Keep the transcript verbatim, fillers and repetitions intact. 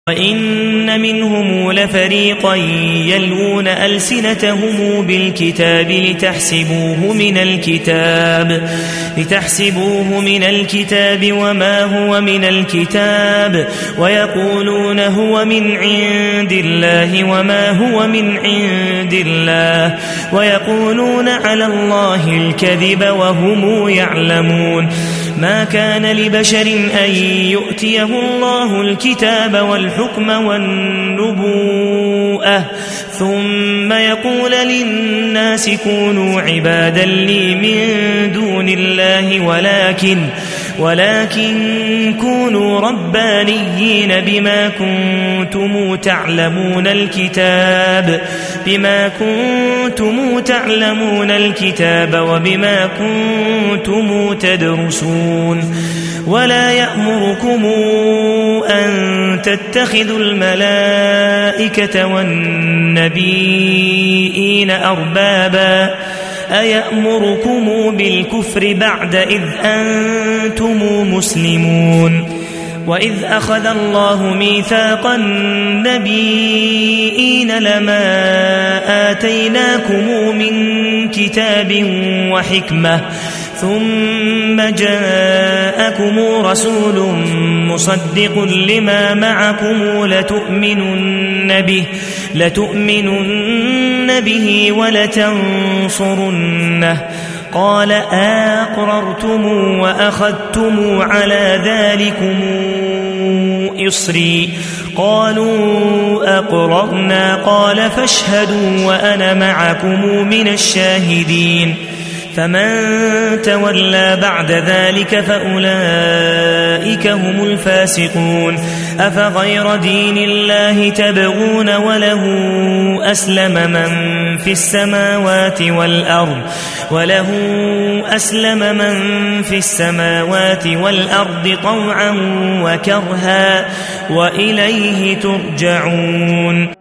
وإن منهم لفريقا يلوون ألسنتهم بالكتاب لتحسبوه من الكتاب لتحسبوه من الكتاب وما هو من الكتاب ويقولون هو من عند الله وما هو من عند الله ويقولون على الله الكذب وهم يعلمون. ما كان لبشر أن يؤتيه الله الكتاب والحكم والنبوءة ثم يقول للناس كونوا عبادا لي من دون الله ولكن ولكن كونوا ربانيين بما كنتم تعلمون الكتاب بما كنتم تعلمون الكتاب وبما كنتم تدرسون. ولا يأمركم أن تتخذوا الملائكة والنبيين أربابا أيأمركم بالكفر بعد إذ أنتم مسلمون. وإذ أخذ الله ميثاق النبيين لما آتيناكم من كتاب وحكمة ثم جاءكم رسول مصدق لما معكم لتؤمنن به لتؤمنن به ولتنصرنه قال أقررتم وأخذتم على ذلكم إصري قالوا أقررنا قال فاشهدوا وأنا معكم من الشاهدين. فمن تولى بعد ذلك فأولئك هم الفاسقون. أفغير دين الله تبغون وله أسلم من في السماوات والأرض وله أسلم من في السماوات والأرض طوعا وكرها وإليه ترجعون.